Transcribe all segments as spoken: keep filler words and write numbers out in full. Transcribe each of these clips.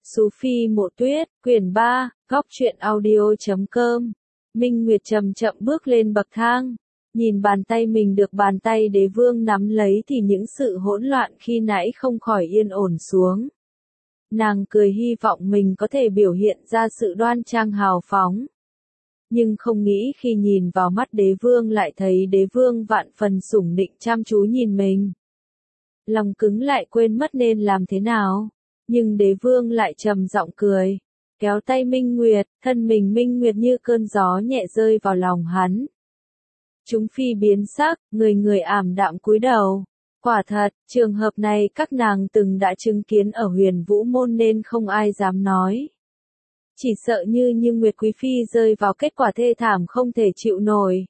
Sú Phi Mộ Tuyết, quyển ba, góc truyện audio chấm com. Minh Nguyệt chậm chậm bước lên bậc thang, nhìn bàn tay mình được bàn tay đế vương nắm lấy thì những sự hỗn loạn khi nãy không khỏi yên ổn xuống. Nàng cười hy vọng mình có thể biểu hiện ra sự đoan trang hào phóng. Nhưng không nghĩ khi nhìn vào mắt đế vương lại thấy đế vương vạn phần sủng nịnh chăm chú nhìn mình. Lòng cứng lại quên mất nên làm thế nào. Nhưng đế vương lại trầm giọng cười, kéo tay Minh Nguyệt, thân mình Minh Nguyệt như cơn gió nhẹ rơi vào lòng hắn. Chúng phi biến sắc, người người ảm đạm cúi đầu. Quả thật, trường hợp này các nàng từng đã chứng kiến ở Huyền Vũ Môn nên không ai dám nói. Chỉ sợ như như Nguyệt Quý Phi rơi vào kết quả thê thảm không thể chịu nổi.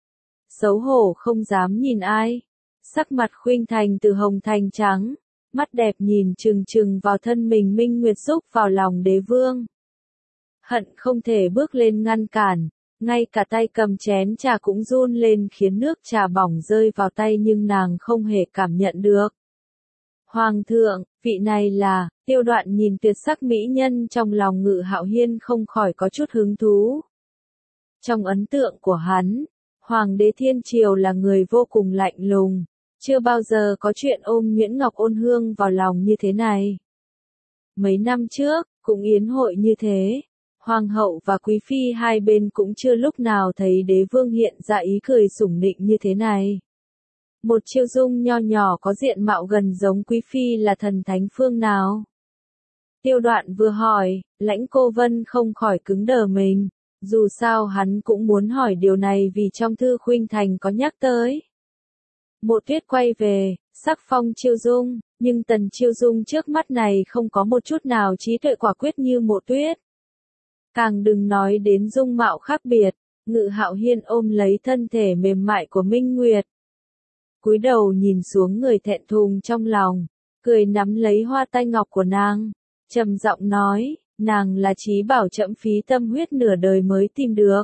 Xấu hổ không dám nhìn ai. Sắc mặt khuynh thành từ hồng thành trắng. Mắt đẹp nhìn chừng chừng vào thân mình Minh Nguyệt rúc vào lòng đế vương. Hận không thể bước lên ngăn cản, ngay cả tay cầm chén trà cũng run lên khiến nước trà bỏng rơi vào tay nhưng nàng không hề cảm nhận được. Hoàng thượng, vị này là, Tiêu Đoạn nhìn tuyệt sắc mỹ nhân trong lòng Ngự Hạo Hiên không khỏi có chút hứng thú. Trong ấn tượng của hắn, Hoàng đế Thiên Triều là người vô cùng lạnh lùng. Chưa bao giờ có chuyện ôm Nguyễn Ngọc Ôn Hương vào lòng như thế này. Mấy năm trước, cũng yến hội như thế, Hoàng hậu và Quý Phi hai bên cũng chưa lúc nào thấy đế vương hiện ra ý cười sủng nịnh như thế này. Một Chiêu Dung nho nhỏ có diện mạo gần giống Quý Phi là thần thánh phương nào? Tiêu Đoạn vừa hỏi, Lãnh Cô Vân không khỏi cứng đờ mình, dù sao hắn cũng muốn hỏi điều này vì trong thư khuynh thành có nhắc tới. Mộ Tuyết quay về, sắc phong Chiêu Dung, nhưng Tần Chiêu Dung trước mắt này không có một chút nào trí tuệ quả quyết như Mộ Tuyết. Càng đừng nói đến dung mạo khác biệt, Ngự Hạo Hiên ôm lấy thân thể mềm mại của Minh Nguyệt. Cúi đầu nhìn xuống người thẹn thùng trong lòng, cười nắm lấy hoa tai ngọc của nàng, trầm giọng nói, nàng là trí bảo trẫm phí tâm huyết nửa đời mới tìm được.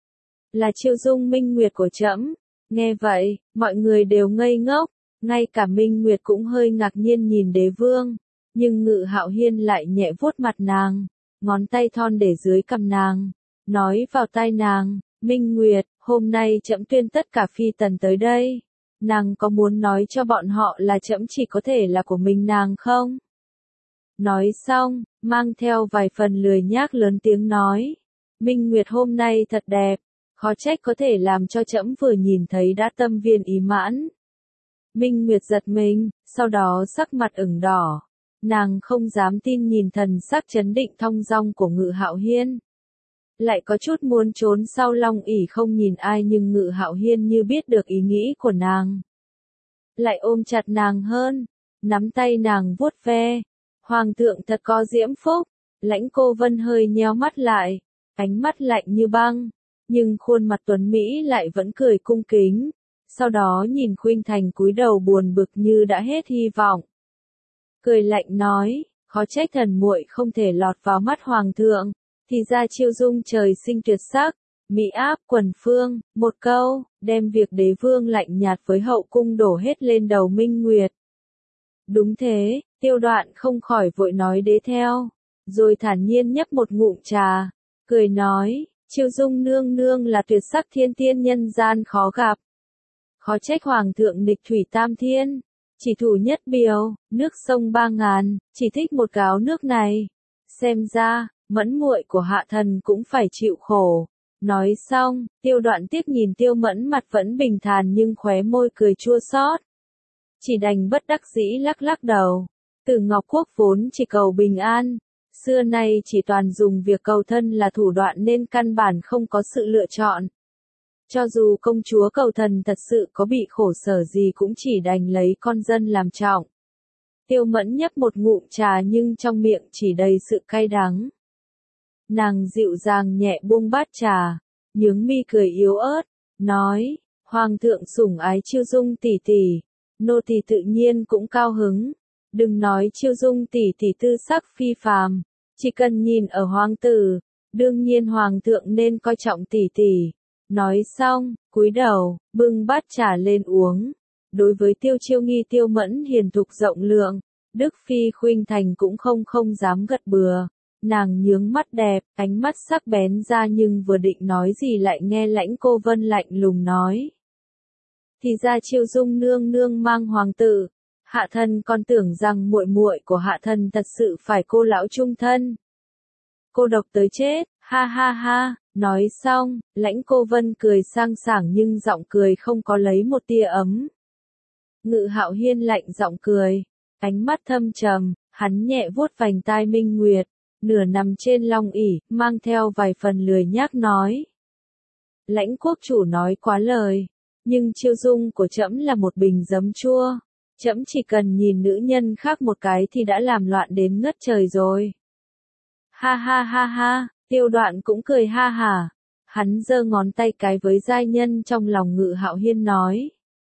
Là Chiêu Dung Minh Nguyệt của trẫm. Nghe vậy, mọi người đều ngây ngốc, ngay cả Minh Nguyệt cũng hơi ngạc nhiên nhìn đế vương, nhưng Ngự Hạo Hiên lại nhẹ vuốt mặt nàng, ngón tay thon để dưới cằm nàng, nói vào tai nàng, Minh Nguyệt, hôm nay trẫm tuyên tất cả phi tần tới đây, nàng có muốn nói cho bọn họ là trẫm chỉ có thể là của mình nàng không? Nói xong, mang theo vài phần lười nhác lớn tiếng nói, Minh Nguyệt hôm nay thật đẹp. Khó trách có thể làm cho trẫm vừa nhìn thấy đã tâm viên ý mãn. Minh Nguyệt giật mình, sau đó sắc mặt ửng đỏ. Nàng không dám tin nhìn thần sắc chấn định thong dong của Ngự Hạo Hiên. Lại có chút muốn trốn sau long ỷ không nhìn ai nhưng Ngự Hạo Hiên như biết được ý nghĩ của nàng. Lại ôm chặt nàng hơn, nắm tay nàng vuốt ve. Hoàng thượng thật có diễm phúc. Lãnh Cô Vân hơi nheo mắt lại, ánh mắt lạnh như băng. Nhưng khuôn mặt tuấn Mỹ lại vẫn cười cung kính, sau đó nhìn khuynh thành cúi đầu buồn bực như đã hết hy vọng. Cười lạnh nói, khó trách thần muội không thể lọt vào mắt hoàng thượng, thì ra Chiêu Dung trời sinh tuyệt sắc, mỹ áp quần phương, một câu, đem việc đế vương lạnh nhạt với hậu cung đổ hết lên đầu Minh Nguyệt. Đúng thế, Tiêu Đoạn không khỏi vội nói đế theo, rồi thản nhiên nhấp một ngụm trà, cười nói. Chiêu Dung nương nương là tuyệt sắc thiên tiên nhân gian khó gặp. Khó trách hoàng thượng nghịch thủy tam thiên, chỉ thủ nhất biều, nước sông ba ngàn, chỉ thích một gáo nước này. Xem ra, Mẫn muội của hạ thần cũng phải chịu khổ. Nói xong, Tiêu Đoạn tiếc nhìn Tiêu Mẫn mặt vẫn bình thản nhưng khóe môi cười chua xót. Chỉ đành bất đắc dĩ lắc lắc đầu. Từ Ngọc Quốc vốn chỉ cầu bình an. Xưa nay chỉ toàn dùng việc cầu thân là thủ đoạn nên căn bản không có sự lựa chọn. Cho dù công chúa cầu thần thật sự có bị khổ sở gì cũng chỉ đành lấy con dân làm trọng. Tiêu Mẫn nhấp một ngụm trà nhưng trong miệng chỉ đầy sự cay đắng. Nàng dịu dàng nhẹ buông bát trà, nhướng mi cười yếu ớt, nói, Hoàng thượng sủng ái Chiêu Dung tỷ tỷ, nô tỳ tự nhiên cũng cao hứng. Đừng nói Chiêu Dung tỷ tỷ tư sắc phi phàm, chỉ cần nhìn ở hoàng tử, đương nhiên hoàng thượng nên coi trọng tỷ tỷ. Nói xong, cúi đầu, bưng bát trà lên uống. Đối với Tiêu Chiêu Nghi Tiêu Mẫn hiền thục rộng lượng, Đức Phi khuynh thành cũng không không dám gật bừa. Nàng nhướng mắt đẹp, ánh mắt sắc bén ra nhưng vừa định nói gì lại nghe Lãnh Cô Vân lạnh lùng nói. Thì ra Chiêu Dung nương nương mang hoàng tử, hạ thần còn tưởng rằng muội muội của hạ thần thật sự phải cô lão chung thân. Cô độc tới chết, ha ha ha, nói xong, Lãnh Cô Vân cười sang sảng nhưng giọng cười không có lấy một tia ấm. Ngự Hạo Hiên lạnh giọng cười, ánh mắt thâm trầm, hắn nhẹ vuốt vành tai Minh Nguyệt, nửa nằm trên long ỷ, mang theo vài phần lười nhác nói. Lãnh quốc chủ nói quá lời, nhưng Chiêu Dung của trẫm là một bình giấm chua, trẫm chỉ cần nhìn nữ nhân khác một cái thì đã làm loạn đến ngất trời rồi. Ha ha ha ha, Tiêu Đoạn cũng cười ha hả, hắn giơ ngón tay cái với giai nhân trong lòng Ngự Hạo Hiên nói.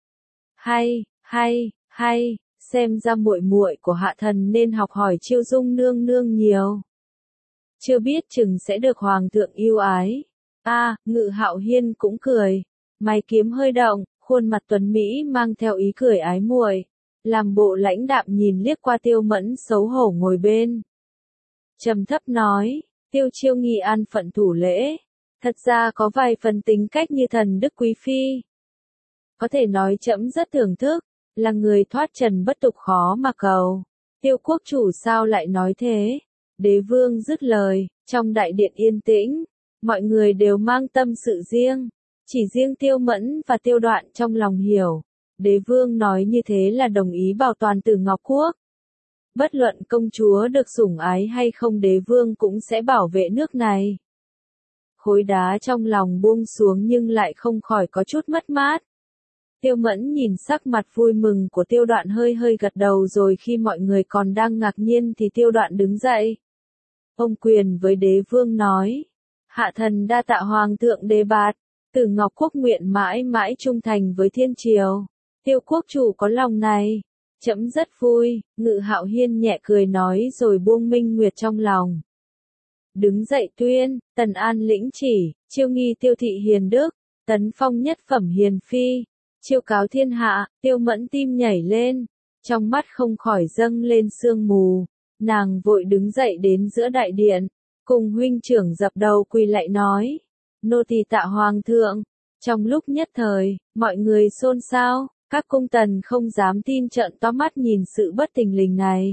Hay, hay, hay, xem ra muội muội của hạ thần nên học hỏi Chiêu Dung nương nương nhiều. Chưa biết chừng sẽ được hoàng thượng yêu ái. A, à, Ngự Hạo Hiên cũng cười, mày kiếm hơi động, khuôn mặt tuấn mỹ mang theo ý cười ái muội, làm bộ lãnh đạm nhìn liếc qua Tiêu Mẫn xấu hổ ngồi bên. Trầm thấp nói, Tiêu Chiêu nghi an phận thủ lễ, thật ra có vài phần tính cách như thần đức quý phi. Có thể nói trẫm rất thưởng thức, là người thoát trần bất tục khó mà cầu. Tiêu quốc chủ sao lại nói thế? Đế vương dứt lời, trong đại điện yên tĩnh, mọi người đều mang tâm sự riêng, chỉ riêng Tiêu Mẫn và Tiêu Đoạn trong lòng hiểu. Đế vương nói như thế là đồng ý bảo toàn Tử Ngọc Quốc. Bất luận công chúa được sủng ái hay không đế vương cũng sẽ bảo vệ nước này. Khối đá trong lòng buông xuống nhưng lại không khỏi có chút mất mát. Tiêu Mẫn nhìn sắc mặt vui mừng của Tiêu Đoạn hơi hơi gật đầu rồi khi mọi người còn đang ngạc nhiên thì Tiêu Đoạn đứng dậy. Ông quyền với đế vương nói, hạ thần đa tạ hoàng thượng đề bạt, Tử Ngọc Quốc nguyện mãi mãi trung thành với thiên triều. Tiêu quốc chủ có lòng này, trẫm rất vui, Ngự Hạo Hiên nhẹ cười nói rồi buông Minh Nguyệt trong lòng. Đứng dậy tuyên, Tần An lĩnh chỉ, chiêu nghi Tiêu thị hiền đức, tấn phong nhất phẩm hiền phi, chiêu cáo thiên hạ. Tiêu Mẫn tim nhảy lên, trong mắt không khỏi dâng lên sương mù, nàng vội đứng dậy đến giữa đại điện, cùng huynh trưởng dập đầu quỳ lạy nói, nô tỳ tạ hoàng thượng. Trong lúc nhất thời, mọi người xôn xao, các cung tần không dám tin trợn to mắt nhìn sự bất thình lình này.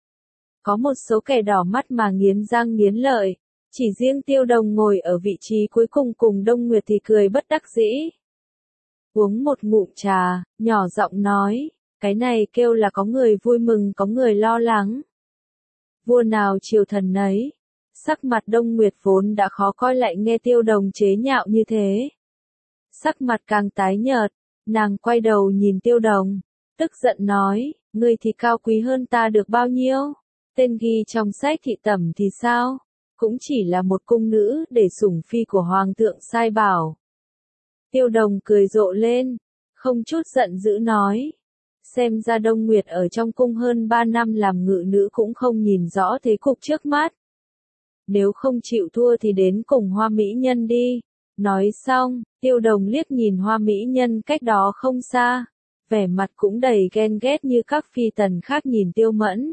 Có một số kẻ đỏ mắt mà nghiến răng nghiến lợi, chỉ riêng Tiêu Đồng ngồi ở vị trí cuối cùng cùng Đông Nguyệt thì cười bất đắc dĩ. Uống một ngụm trà, nhỏ giọng nói, cái này kêu là có người vui mừng có người lo lắng. Vua nào triều thần nấy, sắc mặt Đông Nguyệt vốn đã khó coi lại nghe Tiêu Đồng chế nhạo như thế. Sắc mặt càng tái nhợt, nàng quay đầu nhìn Tiêu Đồng, tức giận nói, ngươi thì cao quý hơn ta được bao nhiêu, tên ghi trong sách thị tẩm thì sao, cũng chỉ là một cung nữ để sủng phi của hoàng thượng sai bảo. Tiêu Đồng cười rộ lên, không chút giận dữ nói, xem ra Đông Nguyệt ở trong cung hơn ba năm làm ngự nữ cũng không nhìn rõ thế cục trước mắt. Nếu không chịu thua thì đến cùng Hoa Mỹ Nhân đi. Nói xong, Tiêu Đồng liếc nhìn Hoa Mỹ Nhân cách đó không xa, vẻ mặt cũng đầy ghen ghét như các phi tần khác nhìn Tiêu Mẫn.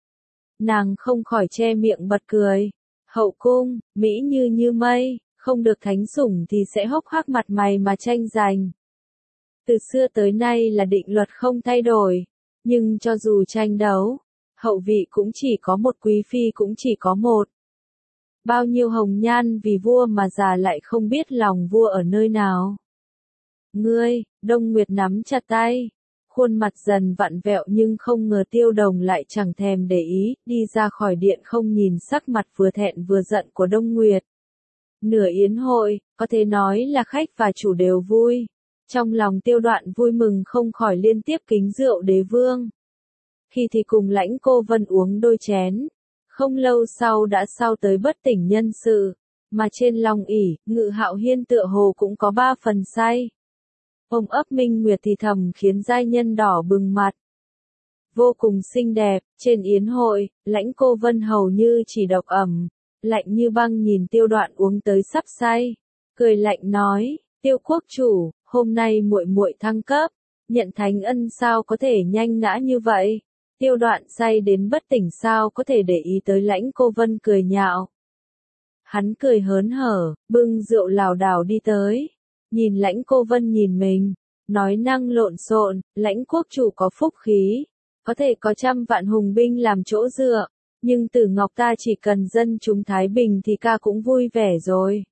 Nàng không khỏi che miệng bật cười, hậu cung, Mỹ như như mây, không được thánh sủng thì sẽ hốc hác mặt mày mà tranh giành. Từ xưa tới nay là định luật không thay đổi, nhưng cho dù tranh đấu, hậu vị cũng chỉ có một, quý phi cũng chỉ có một. Bao nhiêu hồng nhan vì vua mà già lại không biết lòng vua ở nơi nào. Ngươi, Đông Nguyệt nắm chặt tay, khuôn mặt dần vặn vẹo nhưng không ngờ Tiêu Đồng lại chẳng thèm để ý, đi ra khỏi điện không nhìn sắc mặt vừa thẹn vừa giận của Đông Nguyệt. Nửa yến hội, có thể nói là khách và chủ đều vui. Trong lòng Tiêu Đoạn vui mừng không khỏi liên tiếp kính rượu đế vương. Khi thì cùng Lãnh Cô Vân uống đôi chén. Không lâu sau đã sau tới bất tỉnh nhân sự, mà trên long ỷ, Ngự Hạo Hiên tựa hồ cũng có ba phần say. Ôm ấp Minh Nguyệt thì thầm khiến giai nhân đỏ bừng mặt. Vô cùng xinh đẹp, trên yến hội, Lãnh Cô Vân hầu như chỉ độc ẩm, lạnh như băng nhìn Tiêu Đoạn uống tới sắp say, cười lạnh nói, Tiêu quốc chủ, hôm nay muội muội thăng cấp, nhận thánh ân sao có thể nhanh ngã như vậy. Tiêu Đoạn say đến bất tỉnh sao có thể để ý tới Lãnh Cô Vân cười nhạo. Hắn cười hớn hở, bưng rượu lảo đảo đi tới, nhìn Lãnh Cô Vân nhìn mình, nói năng lộn xộn, Lãnh quốc chủ có phúc khí, có thể có trăm vạn hùng binh làm chỗ dựa, nhưng Tử Ngọc ta chỉ cần dân chúng thái bình thì ca cũng vui vẻ rồi.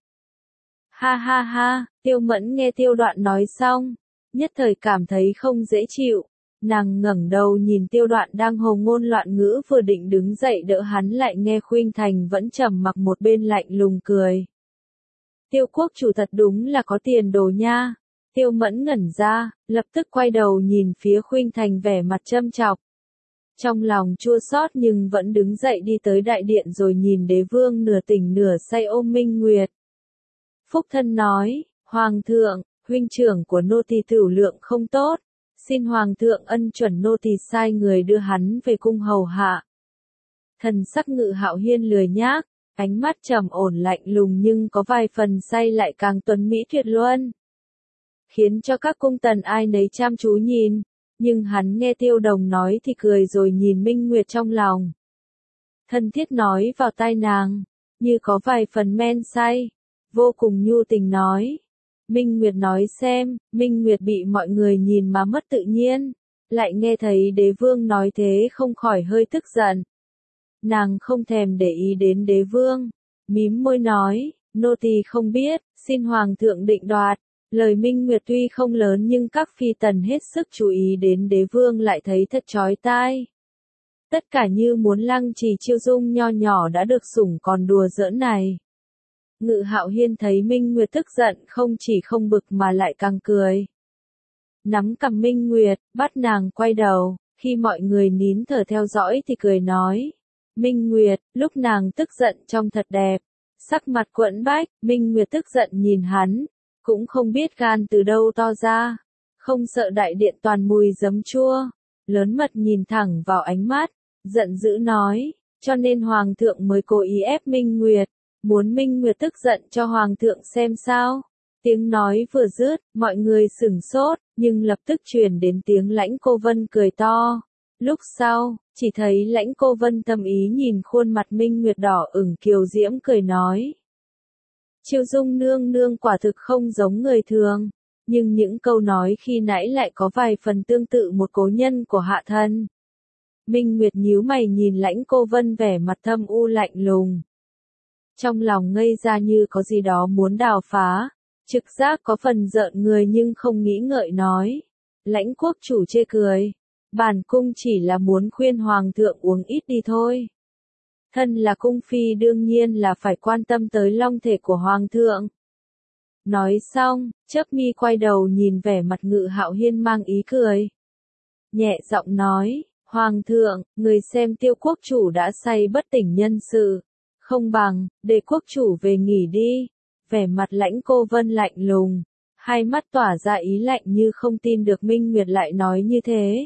Ha ha ha, Tiêu Mẫn nghe Tiêu Đoạn nói xong, nhất thời cảm thấy không dễ chịu, nàng ngẩng đầu nhìn Tiêu Đoạn đang hồ ngôn loạn ngữ vừa định đứng dậy đỡ hắn lại nghe Khuynh Thành vẫn trầm mặc một bên lạnh lùng cười. Tiêu quốc chủ thật đúng là có tiền đồ nha. Tiêu Mẫn ngẩn ra, lập tức quay đầu nhìn phía Khuynh Thành vẻ mặt châm chọc. Trong lòng chua xót nhưng vẫn đứng dậy đi tới đại điện rồi nhìn đế vương nửa tỉnh nửa say ôm Minh Nguyệt. Phúc thân nói, Hoàng thượng, huynh trưởng của nô tỳ tửu lượng không tốt, xin Hoàng thượng ân chuẩn nô tỳ sai người đưa hắn về cung hầu hạ. Thần sắc Ngự Hạo Hiên lười nhác, ánh mắt trầm ổn lạnh lùng nhưng có vài phần say lại càng tuấn mỹ tuyệt luân. Khiến cho các cung tần ai nấy chăm chú nhìn, nhưng hắn nghe Tiêu Đồng nói thì cười rồi nhìn Minh Nguyệt trong lòng. Thân thiết nói vào tai nàng, như có vài phần men say, vô cùng nhu tình nói. Minh Nguyệt nói xem, Minh Nguyệt bị mọi người nhìn mà mất tự nhiên, lại nghe thấy đế vương nói thế không khỏi hơi tức giận. Nàng không thèm để ý đến đế vương, mím môi nói, nô tỳ không biết, xin Hoàng thượng định đoạt. Lời Minh Nguyệt tuy không lớn nhưng các phi tần hết sức chú ý đến đế vương lại thấy thật chói tai. Tất cả như muốn lăng trì Chiêu Dung nho nhỏ đã được sủng còn đùa giỡn này. Ngự Hạo Hiên thấy Minh Nguyệt tức giận không chỉ không bực mà lại càng cười. Nắm cầm Minh Nguyệt, bắt nàng quay đầu, khi mọi người nín thở theo dõi thì cười nói. Minh Nguyệt, lúc nàng tức giận trông thật đẹp, sắc mặt quẫn bách, Minh Nguyệt tức giận nhìn hắn. Cũng không biết gan từ đâu to ra, không sợ đại điện toàn mùi giấm chua, lớn mật nhìn thẳng vào ánh mắt, giận dữ nói, cho nên Hoàng thượng mới cố ý ép Minh Nguyệt, muốn Minh Nguyệt tức giận cho Hoàng thượng xem sao. Tiếng nói vừa dứt, mọi người sửng sốt, nhưng lập tức truyền đến tiếng Lãnh Cô Vân cười to. Lúc sau, chỉ thấy Lãnh Cô Vân tâm ý nhìn khuôn mặt Minh Nguyệt đỏ ửng kiều diễm cười nói. Chiêu Dung nương nương quả thực không giống người thường, nhưng những câu nói khi nãy lại có vài phần tương tự một cố nhân của hạ thân. Minh Nguyệt nhíu mày nhìn Lãnh Cô Vân vẻ mặt thâm u lạnh lùng. Trong lòng ngây ra như có gì đó muốn đào phá, trực giác có phần giận người nhưng không nghĩ ngợi nói. Lãnh quốc chủ chê cười, bản cung chỉ là muốn khuyên Hoàng thượng uống ít đi thôi. Thân là cung phi đương nhiên là phải quan tâm tới long thể của Hoàng thượng. Nói xong, chớp mi quay đầu nhìn vẻ mặt Ngự Hạo Hiên mang ý cười. Nhẹ giọng nói, Hoàng thượng, người xem Tiêu quốc chủ đã say bất tỉnh nhân sự. Không bằng, để quốc chủ về nghỉ đi. Vẻ mặt Lãnh Cô Vân lạnh lùng, hai mắt tỏa ra ý lạnh như không tin được Minh Nguyệt lại nói như thế.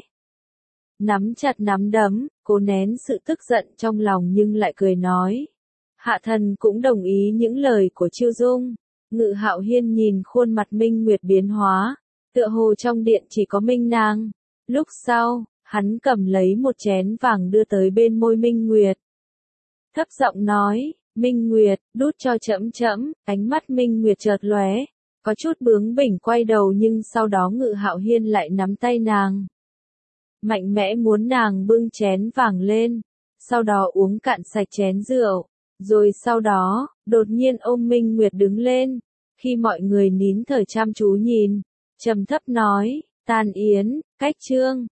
Nắm chặt nắm đấm, cố nén sự tức giận trong lòng nhưng lại cười nói. Hạ thần cũng đồng ý những lời của Chiêu Dung. Ngự Hạo Hiên nhìn khuôn mặt Minh Nguyệt biến hóa, tựa hồ trong điện chỉ có Minh nàng. Lúc sau, hắn cầm lấy một chén vàng đưa tới bên môi Minh Nguyệt. Thấp giọng nói, Minh Nguyệt, đút cho trẫm trẫm. Ánh mắt Minh Nguyệt chợt lóe, có chút bướng bỉnh quay đầu nhưng sau đó Ngự Hạo Hiên lại nắm tay nàng. Mạnh mẽ muốn nàng bưng chén vàng lên, sau đó uống cạn sạch chén rượu, rồi sau đó, đột nhiên ôm Minh Nguyệt đứng lên, khi mọi người nín thở chăm chú nhìn, trầm thấp nói, tan yến, cách trương.